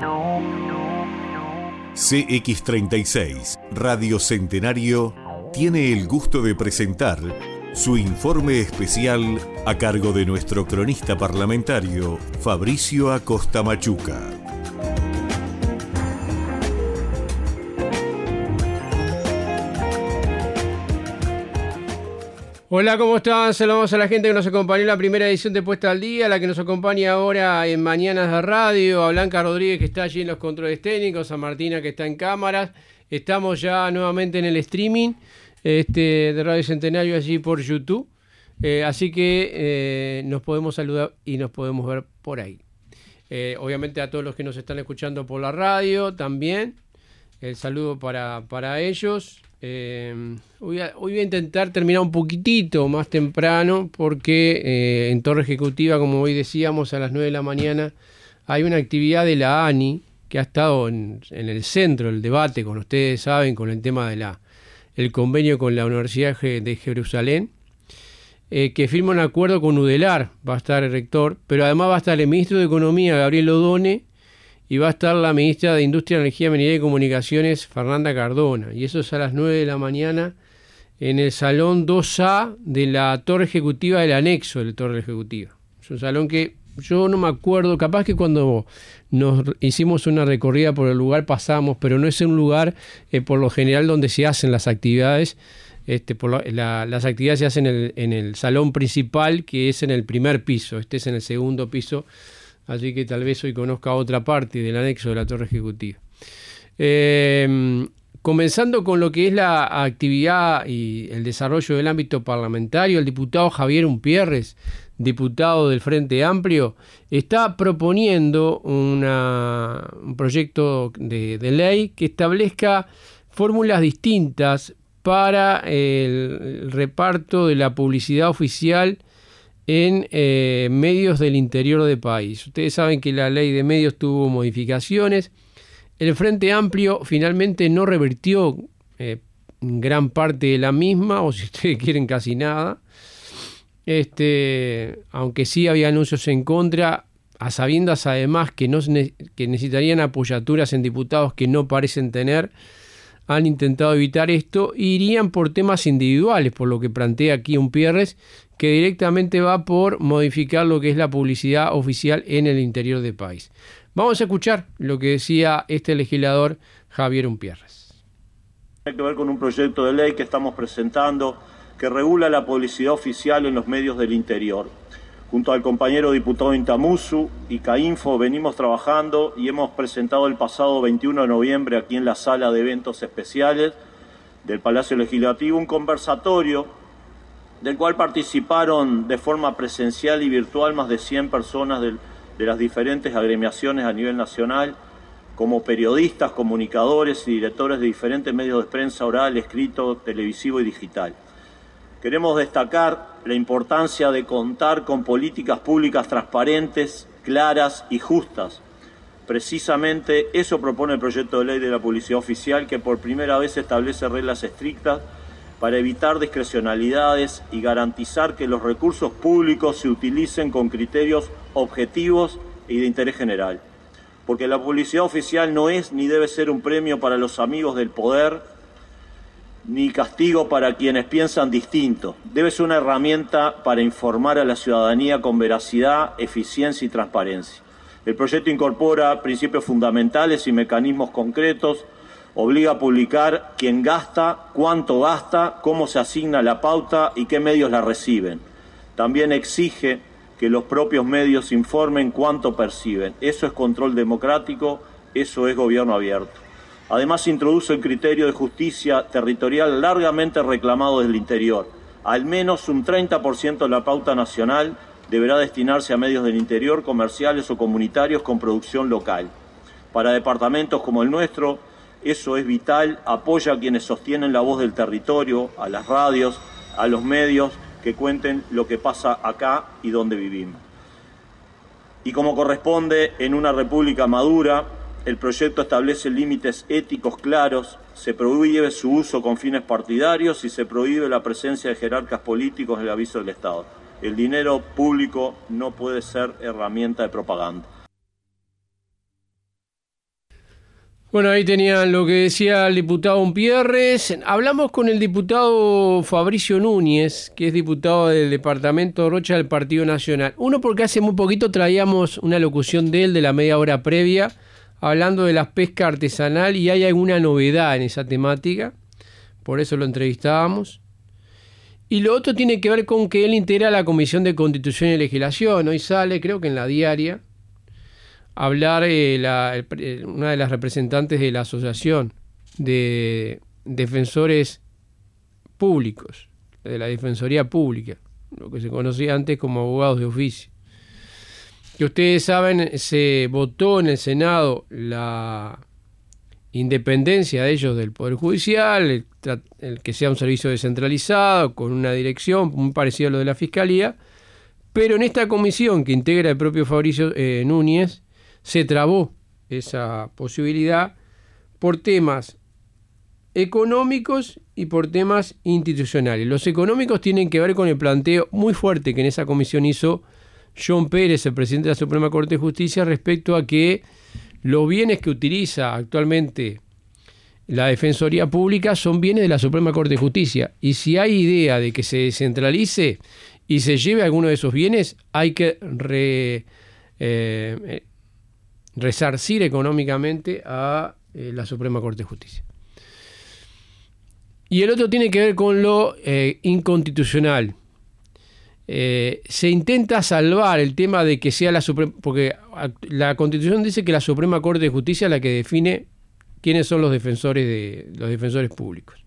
CX36 Radio Centenario tiene el gusto de presentar su informe especial a cargo de nuestro cronista parlamentario Fabricio Acosta Machuca. Hola, ¿cómo están? Saludamos a la gente que nos acompañó en la primera edición de Puesta al Día, la que nos acompaña ahora en Mañanas de Radio, a Blanca Rodríguez que está allí en los controles técnicos, a Martina que está en cámaras. Estamos ya nuevamente en el streaming de Radio Centenario allí por YouTube, así que nos podemos saludar y nos podemos ver por ahí. Obviamente a todos los que nos están escuchando por la radio también, el saludo para ellos. Hoy voy a intentar terminar un poquitito más temprano porque en Torre Ejecutiva, como hoy decíamos, a las 9 de la mañana hay una actividad de la ANI que ha estado en el centro del debate, con ustedes saben, con el tema de el convenio con la Universidad de Jerusalén, que firma un acuerdo con UDELAR, va a estar el rector, pero además va a estar el ministro de Economía, Gabriel Odone, y va a estar la ministra de Industria, Energía, Minería y Comunicaciones, Fernanda Cardona. Y eso es a las 9 de la mañana en el Salón 2A de la Torre Ejecutiva del anexo de la Torre Ejecutiva. Es un salón que yo no me acuerdo, capaz que cuando nos hicimos una recorrida por el lugar pasamos, pero no es un lugar por lo general donde se hacen las actividades. Las actividades se hacen en el salón principal, que es en el primer piso. Este es en el segundo piso. Así que tal vez hoy conozca otra parte del anexo de la Torre Ejecutiva. Comenzando con lo que es la actividad y el desarrollo del ámbito parlamentario, el diputado Javier Umpierres, diputado del Frente Amplio, está proponiendo un proyecto de ley que establezca fórmulas distintas para el reparto de la publicidad oficial en medios del interior del país. Ustedes saben que la ley de medios tuvo modificaciones. El Frente Amplio finalmente no revirtió gran parte de la misma, o si ustedes quieren casi nada. Aunque sí había anuncios en contra, a sabiendas además que necesitarían apoyaturas en diputados que no parecen tener, han intentado evitar esto e irían por temas individuales, por lo que plantea aquí Umpierres, que directamente va por modificar lo que es la publicidad oficial en el interior del país. Vamos a escuchar lo que decía este legislador Javier Umpierres. Tiene que ver con un proyecto de ley que estamos presentando que regula la publicidad oficial en los medios del interior. Junto al compañero diputado Intamusu y CAINFO venimos trabajando y hemos presentado el pasado 21 de noviembre aquí en la sala de eventos especiales del Palacio Legislativo un conversatorio del cual participaron de forma presencial y virtual más de 100 personas de las diferentes agremiaciones a nivel nacional, como periodistas, comunicadores y directores de diferentes medios de prensa oral, escrito, televisivo y digital. Queremos destacar la importancia de contar con políticas públicas transparentes, claras y justas. Precisamente eso propone el proyecto de ley de la publicidad oficial, que por primera vez establece reglas estrictas para evitar discrecionalidades y garantizar que los recursos públicos se utilicen con criterios objetivos y de interés general. Porque la publicidad oficial no es ni debe ser un premio para los amigos del poder, ni castigo para quienes piensan distinto. Debe ser una herramienta para informar a la ciudadanía con veracidad, eficiencia y transparencia. El proyecto incorpora principios fundamentales y mecanismos concretos. Obliga a publicar quién gasta, cuánto gasta, cómo se asigna la pauta y qué medios la reciben. También exige que los propios medios informen cuánto perciben. Eso es control democrático, eso es gobierno abierto. Además, introduce el criterio de justicia territorial largamente reclamado desde el interior. Al menos un 30% de la pauta nacional deberá destinarse a medios del interior, comerciales o comunitarios con producción local. Para departamentos como el nuestro, eso es vital, apoya a quienes sostienen la voz del territorio, a las radios, a los medios que cuenten lo que pasa acá y donde vivimos. Y como corresponde en una república madura, el proyecto establece límites éticos claros, se prohíbe su uso con fines partidarios y se prohíbe la presencia de jerarcas políticos en el aviso del Estado. El dinero público no puede ser herramienta de propaganda. Bueno, ahí tenían lo que decía el diputado Umpierres. Hablamos con el diputado Fabricio Núñez, que es diputado del departamento de Rocha del Partido Nacional. Uno, porque hace muy poquito traíamos una locución de él de la media hora previa, hablando de la pesca artesanal, y hay alguna novedad en esa temática, por eso lo entrevistábamos. Y lo otro tiene que ver con que él integra la Comisión de Constitución y Legislación. Hoy sale, creo que en la diaria, hablar una de las representantes de la Asociación de Defensores Públicos, de la Defensoría Pública, lo que se conocía antes como abogados de oficio. Que ustedes saben, se votó en el Senado la independencia de ellos del Poder Judicial, el que sea un servicio descentralizado, con una dirección muy parecida a lo de la Fiscalía, pero en esta comisión que integra el propio Fabricio Núñez, se trabó esa posibilidad por temas económicos y por temas institucionales. Los económicos tienen que ver con el planteo muy fuerte que en esa comisión hizo John Pérez, el presidente de la Suprema Corte de Justicia, respecto a que los bienes que utiliza actualmente la Defensoría Pública son bienes de la Suprema Corte de Justicia. Y si hay idea de que se descentralice y se lleve alguno de esos bienes, hay que resarcir económicamente a la Suprema Corte de Justicia. Y el otro tiene que ver con lo inconstitucional. Se intenta salvar el tema de que sea la Suprema, porque la Constitución dice que la Suprema Corte de Justicia es la que define quiénes son los defensores públicos.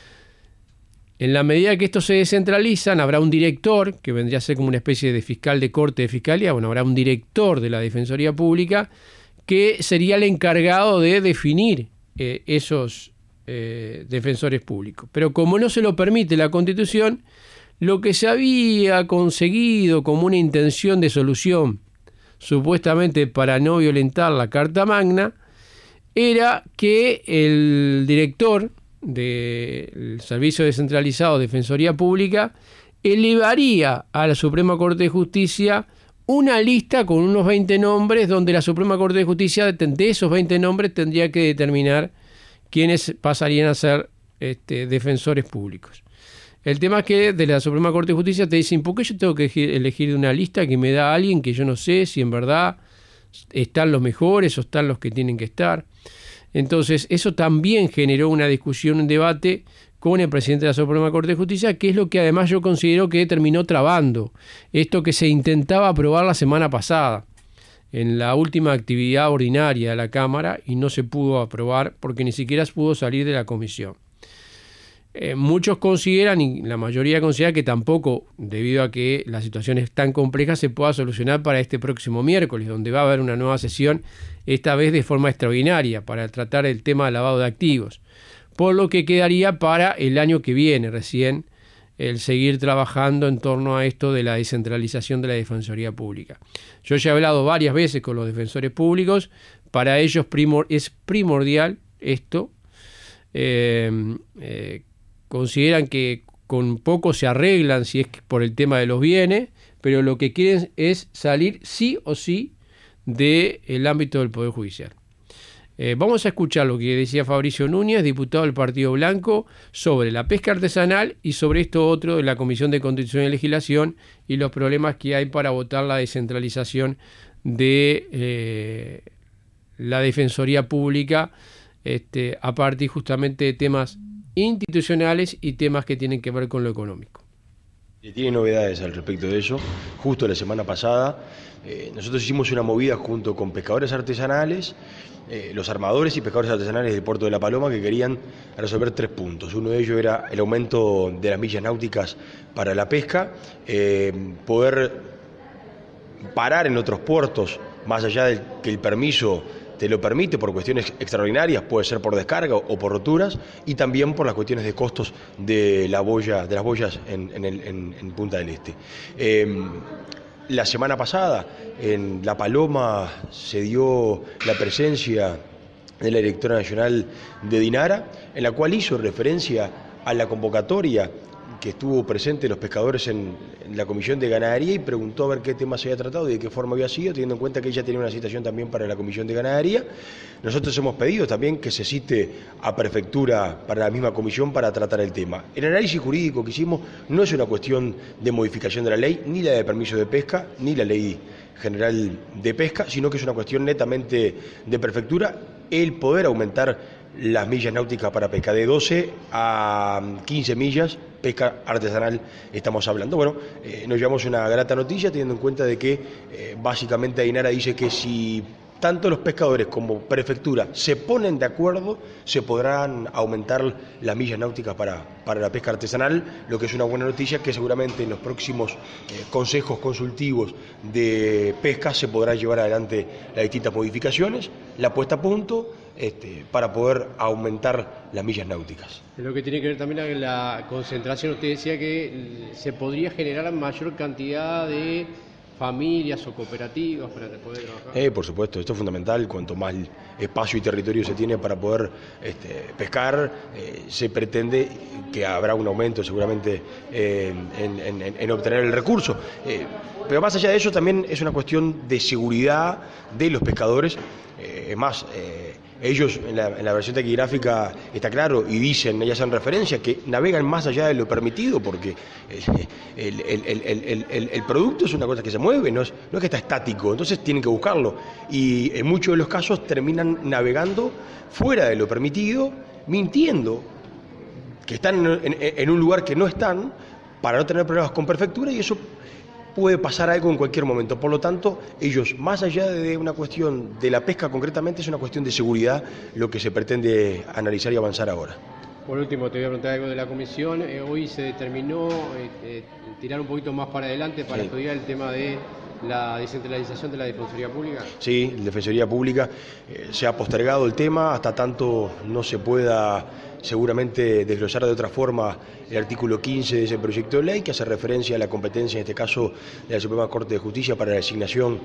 En la medida que estos se descentralizan, habrá un director, que vendría a ser como una especie de fiscal de corte de fiscalía, habrá un director de la Defensoría Pública que sería el encargado de definir esos defensores públicos. Pero como no se lo permite la Constitución, lo que se había conseguido como una intención de solución, supuestamente para no violentar la Carta Magna, era que el director del Servicio Descentralizado de Defensoría Pública elevaría a la Suprema Corte de Justicia una lista con unos 20 nombres, donde la Suprema Corte de Justicia, de esos 20 nombres, tendría que determinar quiénes pasarían a ser defensores públicos. El tema es que de la Suprema Corte de Justicia te dicen, ¿por qué yo tengo que elegir de una lista que me da alguien que yo no sé si en verdad están los mejores o están los que tienen que estar? Entonces, eso también generó una discusión, un debate con el presidente de la Suprema Corte de Justicia, que es lo que además yo considero que terminó trabando esto que se intentaba aprobar la semana pasada en la última actividad ordinaria de la Cámara y no se pudo aprobar porque ni siquiera pudo salir de la comisión. Muchos consideran, y la mayoría considera, que tampoco, debido a que la situación es tan compleja, se pueda solucionar para este próximo miércoles, donde va a haber una nueva sesión, esta vez de forma extraordinaria, para tratar el tema del lavado de activos. Por lo que quedaría para el año que viene recién el seguir trabajando en torno a esto de la descentralización de la Defensoría Pública. Yo ya he hablado varias veces con los defensores públicos, para ellos es primordial esto. Consideran que con poco se arreglan si es por el tema de los bienes, pero lo que quieren es salir sí o sí del ámbito del Poder Judicial. Vamos a escuchar lo que decía Fabricio Núñez, diputado del Partido Blanco, sobre la pesca artesanal y sobre esto otro de la Comisión de Constitución y Legislación y los problemas que hay para votar la descentralización de la Defensoría Pública a partir justamente de temas institucionales y temas que tienen que ver con lo económico. Tiene novedades al respecto de eso. Justo la semana pasada nosotros hicimos una movida junto con pescadores artesanales, los armadores y pescadores artesanales del puerto de La Paloma, que querían resolver 3 puntos. Uno de ellos era el aumento de las millas náuticas para la pesca, poder parar en otros puertos, más allá de que el permiso te lo permite por cuestiones extraordinarias, puede ser por descarga o por roturas, y también por las cuestiones de costos de las boyas en Punta del Este. La semana pasada en La Paloma se dio la presencia de la directora nacional de Dinara, en la cual hizo referencia a la convocatoria que estuvo presente los pescadores en la Comisión de Ganadería y preguntó a ver qué tema se había tratado y de qué forma había sido, teniendo en cuenta que ella tenía una citación también para la Comisión de Ganadería. Nosotros hemos pedido también que se cite a Prefectura para la misma comisión para tratar el tema. El análisis jurídico que hicimos no es una cuestión de modificación de la ley, ni la de permiso de pesca, ni la ley general de pesca, sino que es una cuestión netamente de Prefectura, el poder aumentar las millas náuticas para pesca de 12 a 15 millas, pesca artesanal estamos hablando. Bueno, nos llevamos una grata noticia teniendo en cuenta de que básicamente Ainara dice que si tanto los pescadores como Prefectura se ponen de acuerdo, se podrán aumentar las millas náuticas para la pesca artesanal, lo que es una buena noticia, que seguramente en los próximos consejos consultivos de pesca se podrá llevar adelante las distintas modificaciones, la puesta a punto, para poder aumentar las millas náuticas. Lo que tiene que ver también con la concentración, usted decía que se podría generar mayor cantidad de familias o cooperativas para poder trabajar. Por supuesto, esto es fundamental. Cuanto más espacio y territorio se tiene para poder pescar, se pretende que habrá un aumento seguramente en obtener el recurso. Pero más allá de eso también es una cuestión de seguridad de los pescadores. Es más, ellos en la versión taquigráfica está claro y dicen, ellas hacen referencia, que navegan más allá de lo permitido porque el producto es una cosa que se mueve, no es que está estático, entonces tienen que buscarlo. Y en muchos de los casos terminan navegando fuera de lo permitido, mintiendo que están en un lugar que no están para no tener problemas con Prefectura, y eso puede pasar algo en cualquier momento. Por lo tanto, ellos, más allá de una cuestión de la pesca concretamente, es una cuestión de seguridad lo que se pretende analizar y avanzar ahora. Por último, te voy a preguntar algo de la comisión. Hoy se determinó tirar un poquito más para adelante para estudiar el tema de la descentralización de la Defensoría Pública. Sí, la Defensoría Pública se ha postergado el tema hasta tanto no se pueda seguramente desglosar de otra forma el artículo 15 de ese proyecto de ley, que hace referencia a la competencia, en este caso, de la Suprema Corte de Justicia para la designación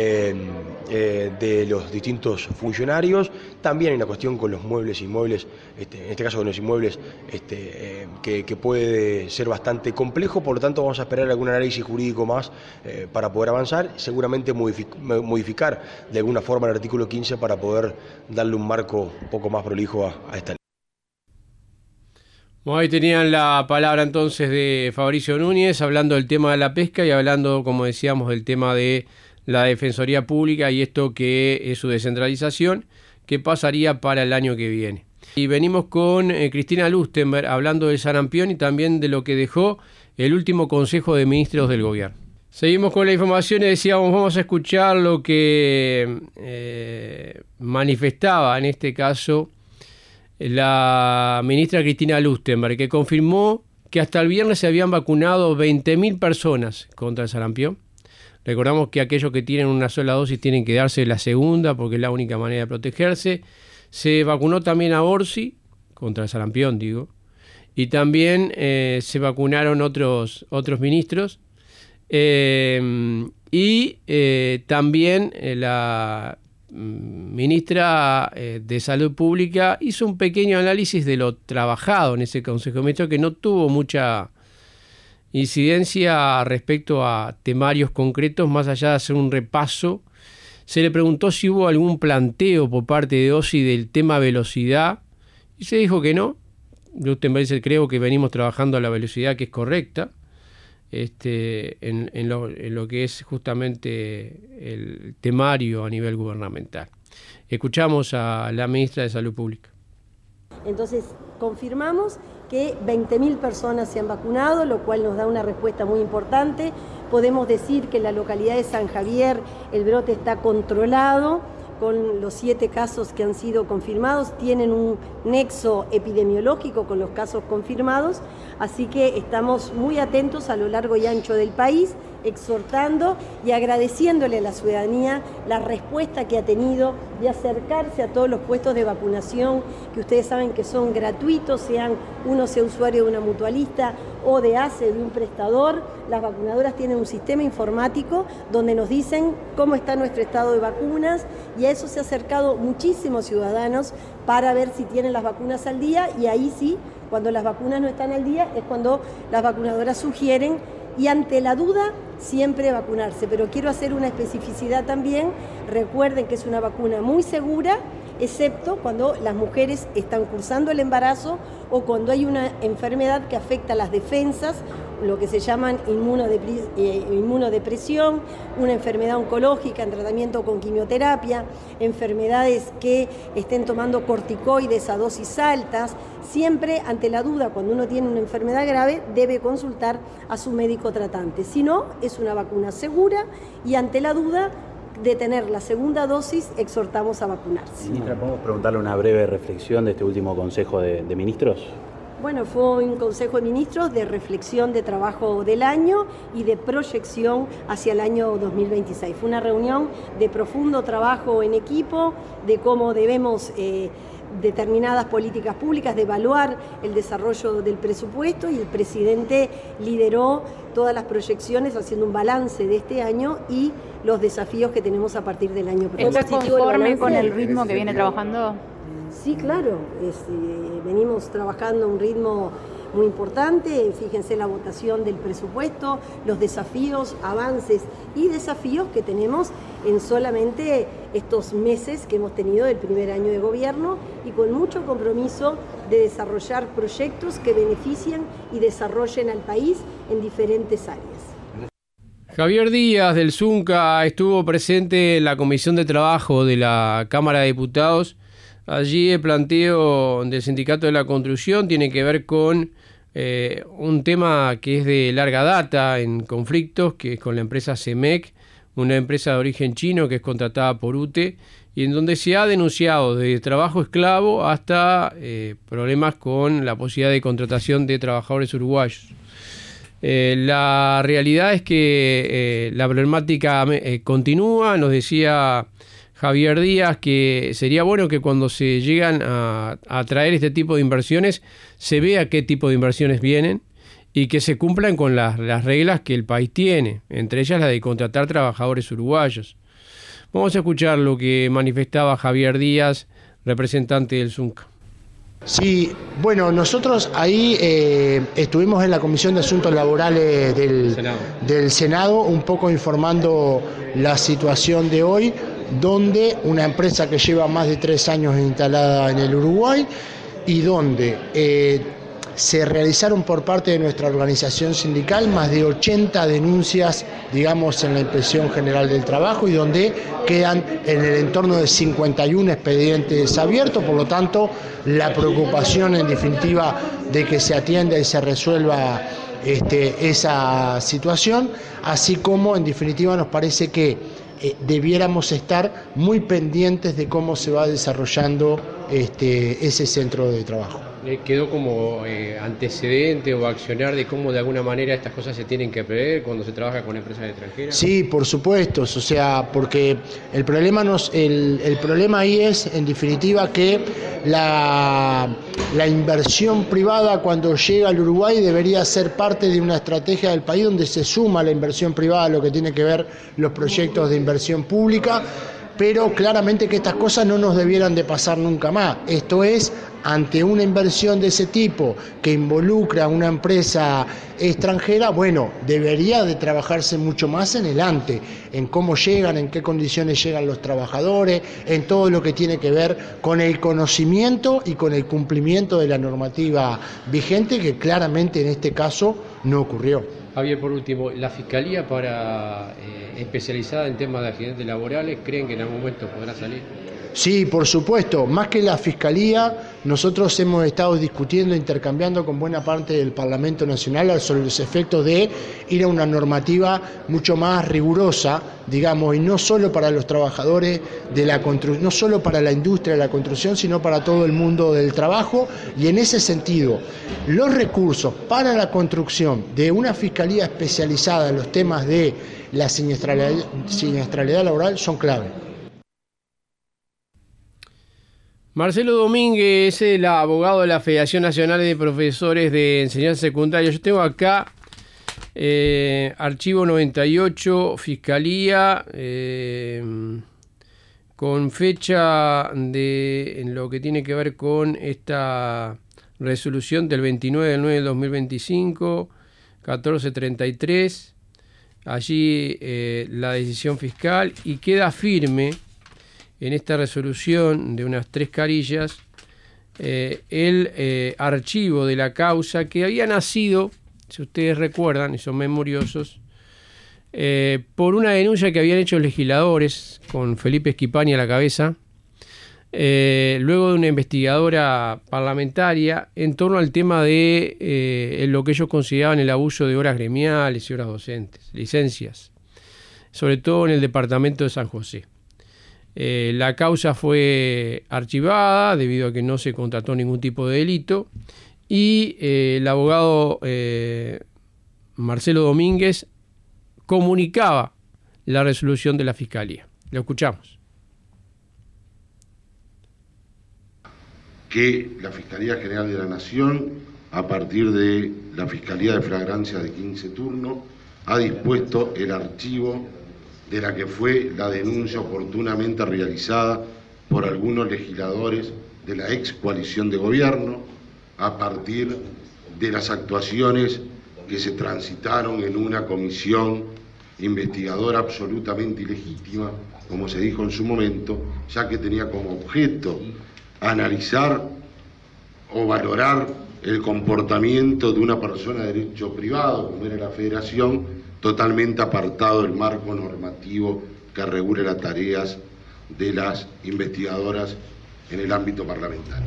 de los distintos funcionarios. También hay una cuestión con los muebles e inmuebles, en este caso con los inmuebles, que puede ser bastante complejo. Por lo tanto, vamos a esperar algún análisis jurídico más para poder avanzar, seguramente modificar de alguna forma el artículo 15 para poder darle un marco un poco más prolijo a esta ley. Bueno, ahí tenían la palabra entonces de Fabricio Núñez hablando del tema de la pesca y hablando, como decíamos, del tema de la Defensoría Pública y esto que es su descentralización, que pasaría para el año que viene. Y venimos con Cristina Lustenberg hablando del sarampión y también de lo que dejó el último Consejo de Ministros del Gobierno. Seguimos con la información y decíamos, vamos a escuchar lo que manifestaba en este caso la ministra Cristina Lustenberg, que confirmó que hasta el viernes se habían vacunado 20.000 personas contra el sarampión. Recordamos que aquellos que tienen una sola dosis tienen que darse la segunda porque es la única manera de protegerse. Se vacunó también a Orsi, contra el sarampión digo, y también se vacunaron otros ministros. También la ministra de Salud Pública hizo un pequeño análisis de lo trabajado en ese Consejo de Ministros, que no tuvo mucha incidencia respecto a temarios concretos, más allá de hacer un repaso. Se le preguntó si hubo algún planteo por parte de OSI del tema velocidad y se dijo que no. Lustenberg dice, creo que venimos trabajando a la velocidad que es correcta. En lo que es justamente el temario a nivel gubernamental. Escuchamos a la ministra de Salud Pública. Entonces, confirmamos que 20.000 personas se han vacunado, lo cual nos da una respuesta muy importante. Podemos decir que en la localidad de San Javier el brote está controlado, con los 7 casos que han sido confirmados, tienen un nexo epidemiológico con los casos confirmados, así que estamos muy atentos a lo largo y ancho del país exhortando y agradeciéndole a la ciudadanía la respuesta que ha tenido de acercarse a todos los puestos de vacunación, que ustedes saben que son gratuitos, uno sea usuario de una mutualista o de ACE, de un prestador. Las vacunadoras tienen un sistema informático donde nos dicen cómo está nuestro estado de vacunas, y a eso se ha acercado muchísimos ciudadanos para ver si tienen las vacunas al día, y ahí sí, cuando las vacunas no están al día, es cuando las vacunadoras sugieren, y ante la duda, siempre vacunarse. Pero quiero hacer una especificidad también. Recuerden que es una vacuna muy segura, excepto cuando las mujeres están cursando el embarazo o cuando hay una enfermedad que afecta las defensas, lo que se llaman inmunodepresión, una enfermedad oncológica en tratamiento con quimioterapia, enfermedades que estén tomando corticoides a dosis altas. Siempre, ante la duda, cuando uno tiene una enfermedad grave, debe consultar a su médico tratante. Si no, es una vacuna segura, y ante la duda de tener la segunda dosis, exhortamos a vacunarse. Ministra, ¿podemos preguntarle una breve reflexión de este último Consejo de Ministros? Bueno, fue un Consejo de Ministros de reflexión de trabajo del año y de proyección hacia el año 2026. Fue una reunión de profundo trabajo en equipo, de cómo debemos determinadas políticas públicas, de evaluar el desarrollo del presupuesto, y el presidente lideró todas las proyecciones haciendo un balance de este año y los desafíos que tenemos a partir del año próximo. ¿Está conforme con el ritmo que viene trabajando? Sí, claro, venimos trabajando a un ritmo muy importante. Fíjense la votación del presupuesto, los desafíos, avances y desafíos que tenemos en solamente estos meses que hemos tenido del primer año de gobierno, y con mucho compromiso de desarrollar proyectos que beneficien y desarrollen al país en diferentes áreas. Javier Díaz del Zunca estuvo presente en la Comisión de Trabajo de la Cámara de Diputados. Allí el planteo del Sindicato de la Construcción tiene que ver con un tema que es de larga data en conflictos, que es con la empresa CEMEC, una empresa de origen chino que es contratada por UTE, y en donde se ha denunciado desde trabajo esclavo hasta problemas con la posibilidad de contratación de trabajadores uruguayos. La realidad es que la problemática continúa. Nos decía Javier Díaz que sería bueno que cuando se llegan a traer este tipo de inversiones se vea qué tipo de inversiones vienen y que se cumplan con las reglas que el país tiene, entre ellas la de contratar trabajadores uruguayos. Vamos a escuchar lo que manifestaba Javier Díaz, representante del Zunca. Sí, bueno, nosotros ahí estuvimos en la Comisión de Asuntos Laborales del Senado un poco informando la situación de hoy, donde una empresa que lleva más de 3 años instalada en el Uruguay y donde se realizaron por parte de nuestra organización sindical más de 80 denuncias, digamos, en la Inspección General del Trabajo, y donde quedan en el entorno de 51 expedientes abiertos. Por lo tanto, la preocupación en definitiva de que se atienda y se resuelva esa situación, así como en definitiva nos parece que debiéramos estar muy pendientes de cómo se va desarrollando ese centro de trabajo. ¿Quedó como antecedente o accionar de cómo de alguna manera estas cosas se tienen que prever cuando se trabaja con empresas extranjeras? Sí, por supuesto, o sea, porque el problema el problema ahí es, en definitiva, que la inversión privada cuando llega al Uruguay debería ser parte de una estrategia del país donde se suma la inversión privada a lo que tiene que ver los proyectos de inversión pública, pero claramente que estas cosas no nos debieran de pasar nunca más. Esto es, ante una inversión de ese tipo que involucra a una empresa extranjera, bueno, debería de trabajarse mucho más en el ante, en cómo llegan, en qué condiciones llegan los trabajadores, en todo lo que tiene que ver con el conocimiento y con el cumplimiento de la normativa vigente, que claramente en este caso no ocurrió. Javier, por último, ¿la Fiscalía especializada en temas de accidentes laborales creen que en algún momento podrá salir? Sí, por supuesto. Más que la Fiscalía, nosotros hemos estado discutiendo, intercambiando con buena parte del Parlamento Nacional sobre los efectos de ir a una normativa mucho más rigurosa, digamos, y no solo para los trabajadores de la construcción, no solo para la industria de la construcción, sino para todo el mundo del trabajo. Y en ese sentido, los recursos para la construcción de una Fiscalía especializada en los temas de la siniestralidad laboral son clave. Marcelo Domínguez es el abogado de la Federación Nacional de Profesores de Enseñanza Secundaria. Yo tengo acá archivo 98, Fiscalía, con fecha en lo que tiene que ver con esta resolución del 29 del 9 del 2025, 1433. Allí la decisión fiscal, y queda firme en esta resolución de unas 3 carillas el archivo de la causa que había nacido, si ustedes recuerdan y son memoriosos, por una denuncia que habían hecho legisladores con Felipe Schipani a la cabeza, luego de una investigadora parlamentaria en torno al tema de lo que ellos consideraban el abuso de horas gremiales y horas docentes, licencias, sobre todo en el departamento de San José. La causa fue archivada debido a que no se contrató ningún tipo de delito, y el abogado Marcelo Domínguez comunicaba la resolución de la Fiscalía. Lo escuchamos. Que la Fiscalía General de la Nación, a partir de la Fiscalía de Flagrancia de 15 turnos, ha dispuesto el archivo de la que fue la denuncia oportunamente realizada por algunos legisladores de la ex coalición de gobierno, a partir de las actuaciones que se transitaron en una comisión investigadora absolutamente ilegítima, como se dijo en su momento, ya que tenía como objeto analizar o valorar el comportamiento de una persona de derecho privado, como era la Federación, totalmente apartado del marco normativo que regule las tareas de las investigadoras en el ámbito parlamentario.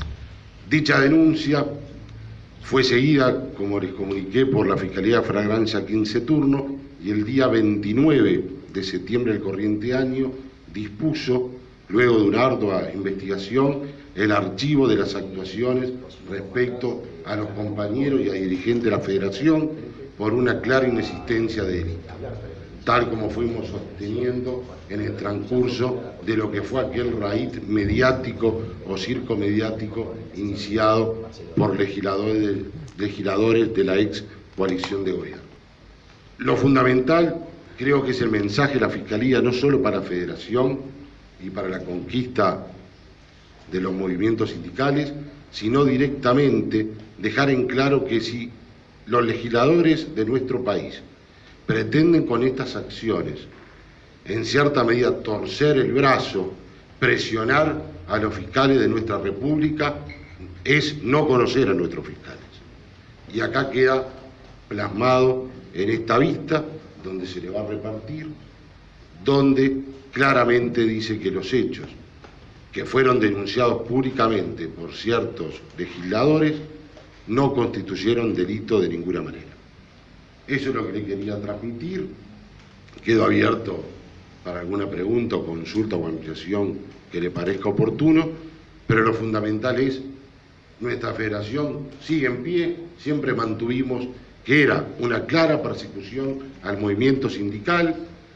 Dicha denuncia fue seguida, como les comuniqué, por la Fiscalía de Flagrancia 15 turnos, y el día 29 de septiembre del corriente año dispuso, luego de una ardua investigación, el archivo de las actuaciones respecto a los compañeros y a dirigentes de la Federación por una clara inexistencia de delito, tal como fuimos sosteniendo en el transcurso de lo que fue aquel raíz mediático o circo mediático iniciado por legisladores de la ex coalición de gobierno. Lo fundamental creo que es el mensaje de la Fiscalía, no solo para la Federación y para la conquista de los movimientos sindicales, sino directamente dejar en claro que si los legisladores de nuestro país pretenden con estas acciones, en cierta medida, torcer el brazo, presionar a los fiscales de nuestra República, es no conocer a nuestros fiscales. Y acá queda plasmado en esta vista, donde se le va a repartir, donde claramente dice que los hechos que fueron denunciados públicamente por ciertos legisladores no constituyeron delito de ninguna manera. Eso es lo que le quería transmitir. Quedo abierto para alguna pregunta o consulta o ampliación que le parezca oportuno, pero lo fundamental es: nuestra federación sigue en pie, siempre mantuvimos que era una clara persecución al movimiento sindical,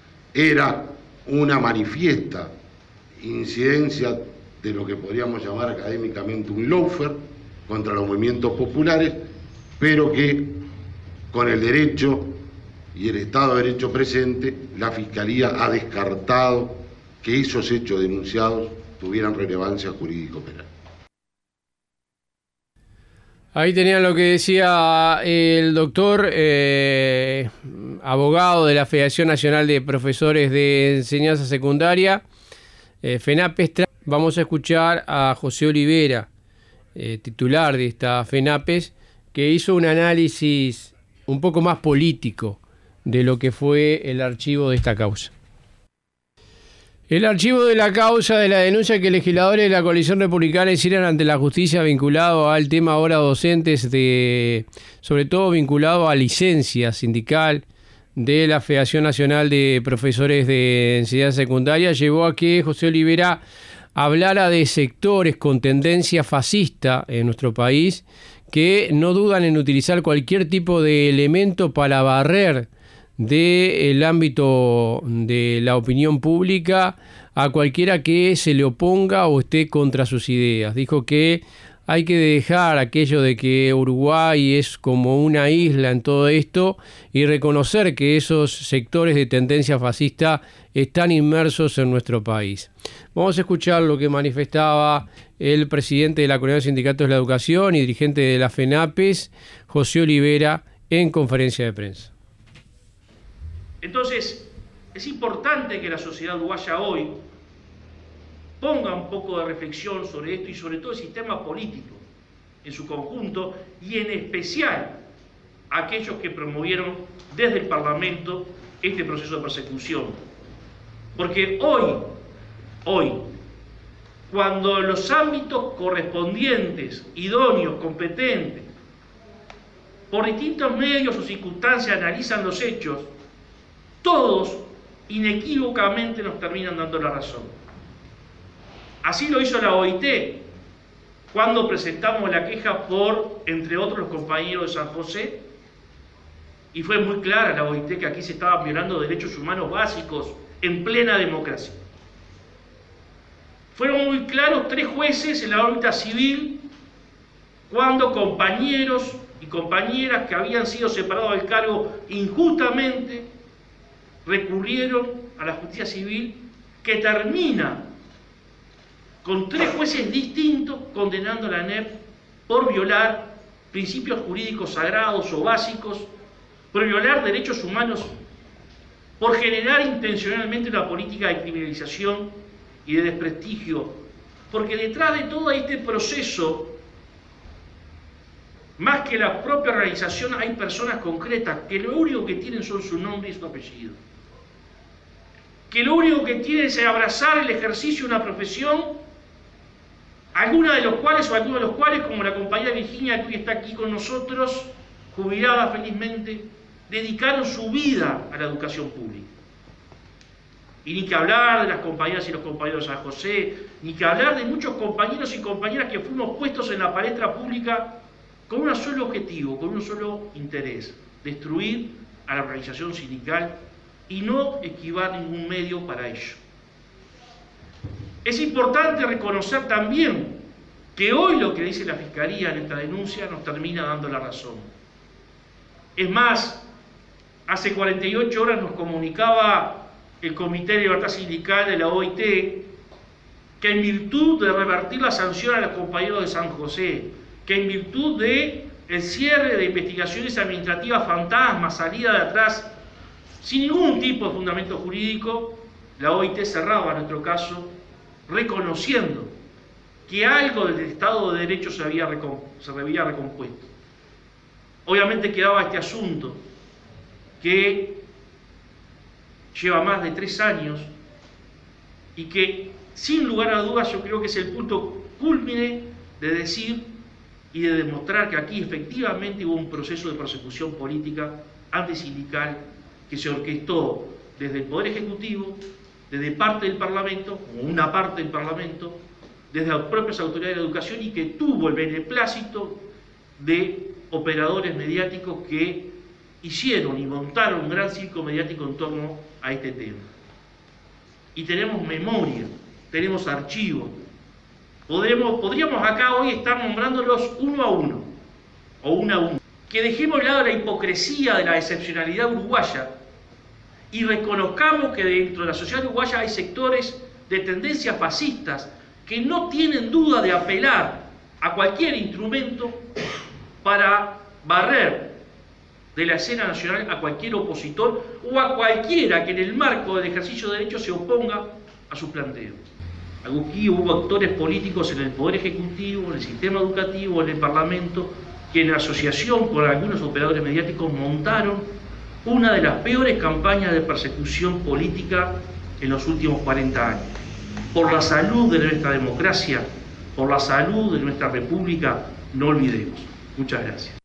era una manifiesta incidencia de lo que podríamos llamar académicamente un lawfare contra los movimientos populares, pero que con el derecho y el Estado de Derecho presente, la Fiscalía ha descartado que esos hechos denunciados tuvieran relevancia jurídico-penal. Ahí tenían lo que decía el doctor, abogado de la Federación Nacional de Profesores de Enseñanza Secundaria, FENAPES. Vamos a escuchar a José Olivera, titular de esta FENAPES, que hizo un análisis un poco más político de lo que fue el archivo de esta causa. El archivo de la causa de la denuncia que legisladores de la coalición republicana hicieron ante la justicia vinculado al tema ahora docentes, sobre todo vinculado a licencia sindical de la Federación Nacional de Profesores de Enseñanza Secundaria, llevó a que José Olivera hablara de sectores con tendencia fascista en nuestro país que no dudan en utilizar cualquier tipo de elemento para barrer del ámbito de la opinión pública a cualquiera que se le oponga o esté contra sus ideas. Dijo que hay que dejar aquello de que Uruguay es como una isla en todo esto y reconocer que esos sectores de tendencia fascista están inmersos en nuestro país. Vamos a escuchar lo que manifestaba el presidente de la Coordinadora de Sindicatos de la Educación y dirigente de la FENAPES, José Olivera, en conferencia de prensa. Entonces, es importante que la sociedad uruguaya hoy ponga un poco de reflexión sobre esto y sobre todo el sistema político en su conjunto y en especial aquellos que promovieron desde el Parlamento este proceso de persecución. Porque hoy, cuando los ámbitos correspondientes, idóneos, competentes, por distintos medios o circunstancias analizan los hechos, todos inequívocamente nos terminan dando la razón. Así lo hizo la OIT cuando presentamos la queja por, entre otros, los compañeros de San José, y fue muy clara la OIT que aquí se estaban violando derechos humanos básicos en plena democracia. Fueron muy claros 3 jueces en la órbita civil cuando compañeros y compañeras que habían sido separados del cargo injustamente recurrieron a la justicia civil, que termina con 3 jueces distintos condenando a la ANEP por violar principios jurídicos sagrados o básicos, por violar derechos humanos, por generar intencionalmente una política de criminalización y de desprestigio, porque detrás de todo este proceso, más que la propia organización, hay personas concretas que lo único que tienen son su nombre y su apellido, que lo único que tienen es abrazar el ejercicio de una profesión, algunos de los cuales, como la compañera Virginia, que hoy está aquí con nosotros, jubilada felizmente, dedicaron su vida a la educación pública. Y ni que hablar de las compañeras y los compañeros de San José, ni que hablar de muchos compañeros y compañeras que fuimos puestos en la palestra pública con un solo objetivo, con un solo interés: destruir a la organización sindical y no esquivar ningún medio para ello. Es importante reconocer también que hoy lo que dice la Fiscalía en esta denuncia nos termina dando la razón. Es más, hace 48 horas nos comunicaba el Comité de Libertad Sindical de la OIT que en virtud de revertir la sanción a los compañeros de San José, que en virtud de el cierre de investigaciones administrativas fantasmas, salida de atrás, sin ningún tipo de fundamento jurídico, la OIT cerraba nuestro caso reconociendo que algo del Estado de Derecho se había recompuesto. Obviamente quedaba este asunto que lleva más de 3 años y que sin lugar a dudas yo creo que es el punto cúlmine de decir y de demostrar que aquí efectivamente hubo un proceso de persecución política antisindical que se orquestó desde el Poder Ejecutivo, desde parte del Parlamento, como una parte del Parlamento, desde las propias autoridades de la educación, y que tuvo el beneplácito de operadores mediáticos que hicieron y montaron un gran circo mediático en torno a este tema. Y tenemos memoria, tenemos archivos. Podríamos acá hoy estar nombrándolos uno a uno, o una a uno. Que dejemos de lado la hipocresía de la excepcionalidad uruguaya y reconozcamos que dentro de la sociedad uruguaya hay sectores de tendencias fascistas que no tienen duda de apelar a cualquier instrumento para barrer de la escena nacional a cualquier opositor o a cualquiera que en el marco del ejercicio de derechos se oponga a sus planteos. Aquí hubo actores políticos en el Poder Ejecutivo, en el sistema educativo, en el Parlamento, que en asociación con algunos operadores mediáticos montaron una de las peores campañas de persecución política en los últimos 40 años. Por la salud de nuestra democracia, por la salud de nuestra república, no olvidemos. Muchas gracias.